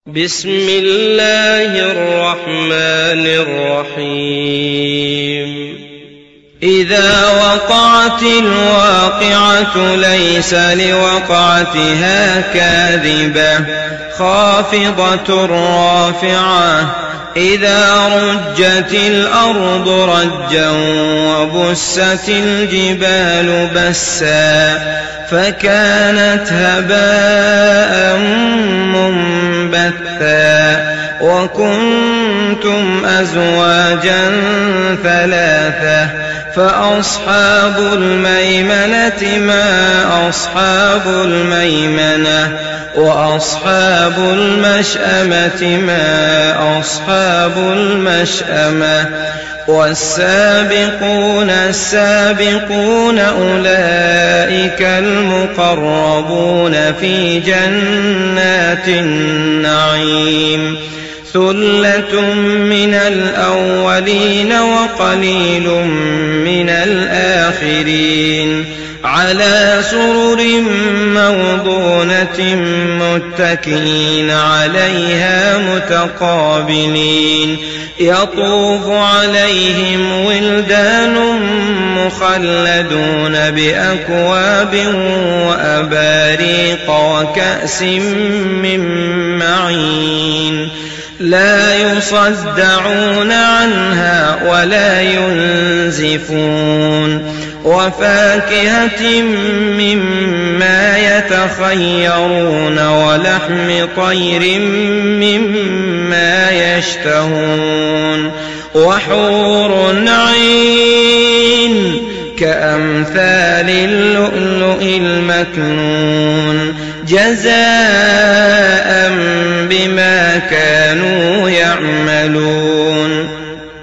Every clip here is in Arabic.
بسم الله الرحمن الرحيم إذا وقعت الواقعة ليس لوقعتها كاذبة خافضة رافعة إذا رجت الأرض رجا وبست الجبال بسا فكانت هباء منبثا وكنتم أزواجا ثلاثة فأصحاب الميمنة ما أصحاب الميمنة وأصحاب المشأمة ما أصحاب المشأمة والسابقون السابقون أولئك المقربون في جنات النعيم ثلة من الأولين وقليل من الآخرين على سرر موضونة متكئين عليها متقابلين يطوف عليهم ولدان مخلدون بأكواب وأباريق وكأس من معين لا يصدعون عنها ولا ينزفون وفاكهة مما يتخيرون ولحم طير مما يشتهون وحور عين كأمثال اللؤلؤ المكنون جزاء بما كانوا يعملون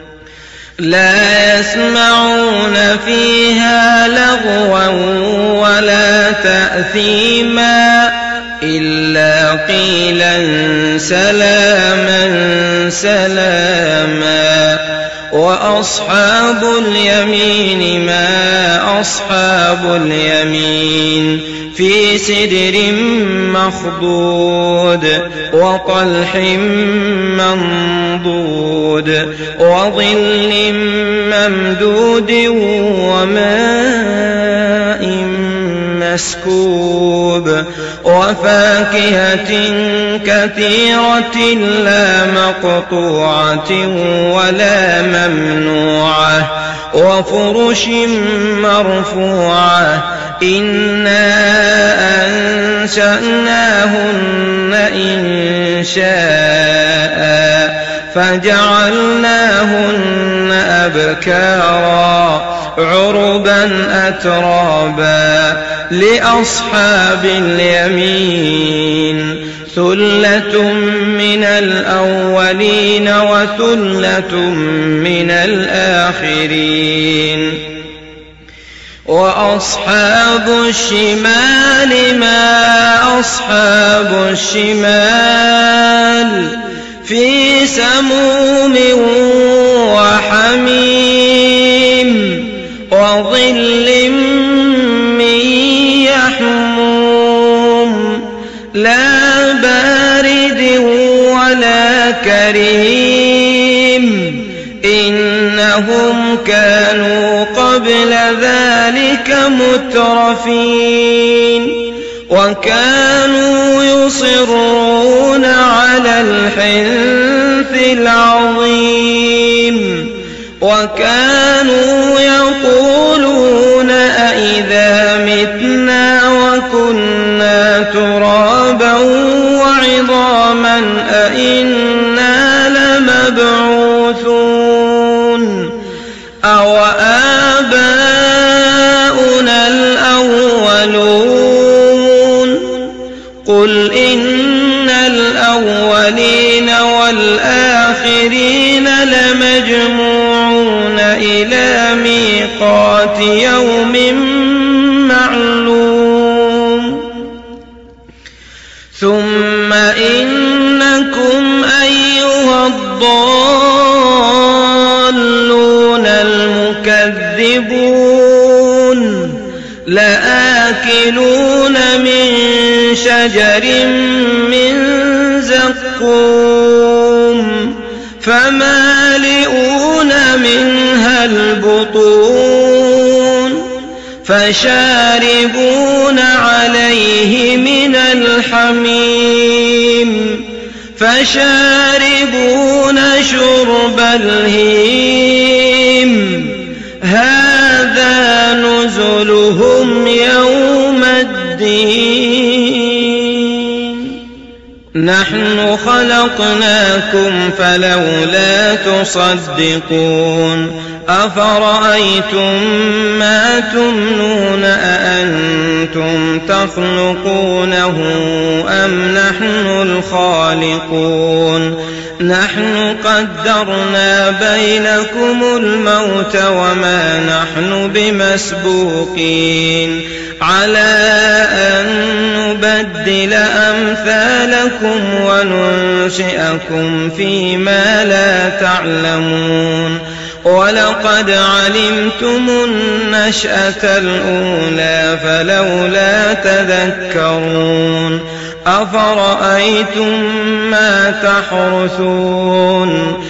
لا يسمعون فيها لغوا ولا تأثيما إلا قيلا سلاما سلاما وأصحاب اليمين ما أصحاب اليمين في سدر مخضود وطلح منضود وظل ممدود وماء مسكوب وفاكهة كثيرة لا مقطوعة ولا ممنوعة وفرش مرفوعة إنا أنشأناهن إنشاء فجعلناهن أبكارا عربا أترابا لأصحاب اليمين ثلة من الأولين وثلة من الآخرين وأصحاب الشمال ما أصحاب الشمال في سموم وحميم وظل من يحموم لا بارد ولا كريم إنهم كانوا قبل ذلك مترفين وكانوا يصرون على الحنث العظيم وكانوا يقولون أئذا متنا وكنا ترابا وعظاما أئنا لمبعوثون أو آباؤنا الأولون قل إن الأولين والآخرين لمجموعون إلى ميقات يوم معلوم ثم إنكم أيها الضالون المكذبون لآكلون من شجر من زقوم زقوم فمالئون منها البطون فشاربون عليه من الحميم فشاربون شرب الهيم هذا نزلهم يوم الدين نحن خلقناكم فلولا تصدقون أفرأيتم ما تمنون أأنتم تخلقونه أم نحن الخالقون نحن قدرنا بينكم الموت وما نحن بمسبوقين على أن نبدل أمثالكم وننشئكم فيما لا تعلمون ولقد علمتم النشأة الأولى فلولا تذكرون أفرأيتم ما تحرثون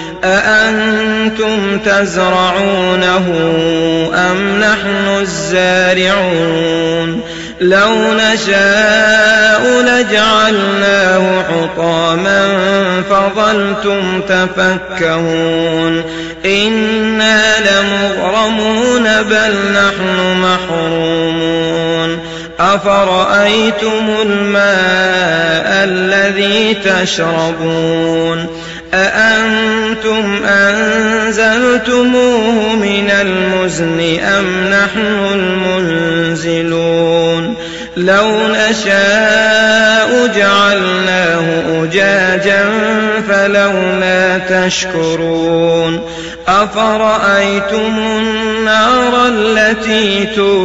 أأنتم تزرعونه أم نحن الزارعون لو نشاء لجعلناه حطاما فظلتم تفكهون إنا لمغرمون بل نحن محرومون أفرأيتم الماء الذي تشربون أأنتم أنزلتموه من المزن أم نحن المنزلون لو نشاء جعلناه أجاجا فلولا تشكرون أفرأيتم النار التي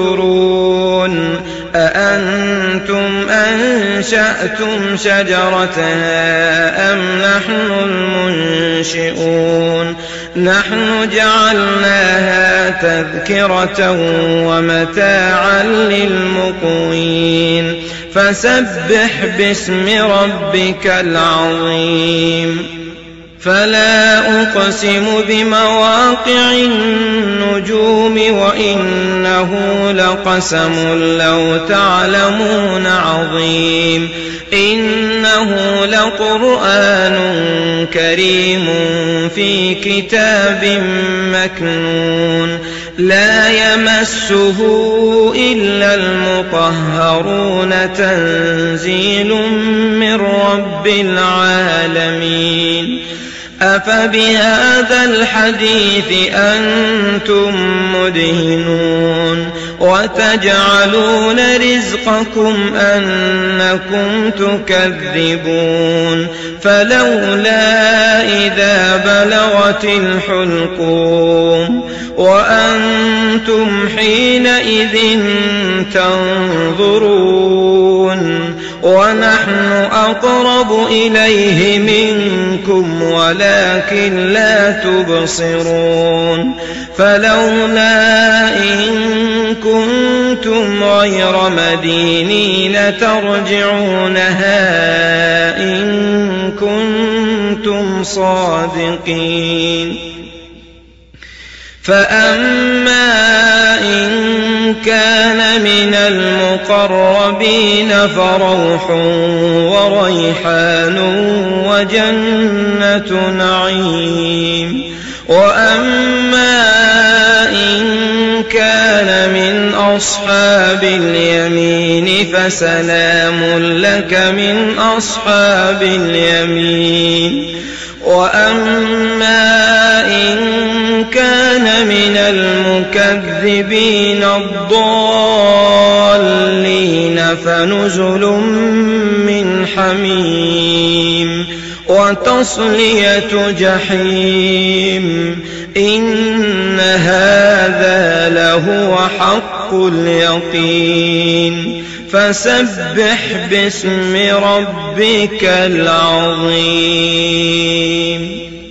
تورون أأنتم أنشأتم شجرتها أم نحن المنشئون نحن جعلناها تذكرة ومتاعا للمقوين فسبح باسم ربك العظيم فلا أقسم بمواقع النجوم وإنه لقسم لو تعلمون عظيم إنه لقرآن كريم في كتاب مكنون لا يمسه إلا المطهرون تنزيل من رب العالمين أفبهذا الحديث أنتم مدهنون وتجعلون رزقكم أنكم تكذبون فلولا إذا بلغت الحلقوم وأنتم حينئذ تنظرون ونحن أقرب إليه منكم ولكن لا تبصرون فلولا إن كنتم غير مدينين ترجعونها إن كنتم صادقين فأما إن كان من المقربين فروح وريحان وجنة نعيم وأما إن كان من أصحاب اليمين فسلام لك من أصحاب اليمين وأما إن كان من المكذبين الضالين فنزل من حميم وتصلية جحيم إن هذا لهو حق اليقين فسبح باسم ربك العظيم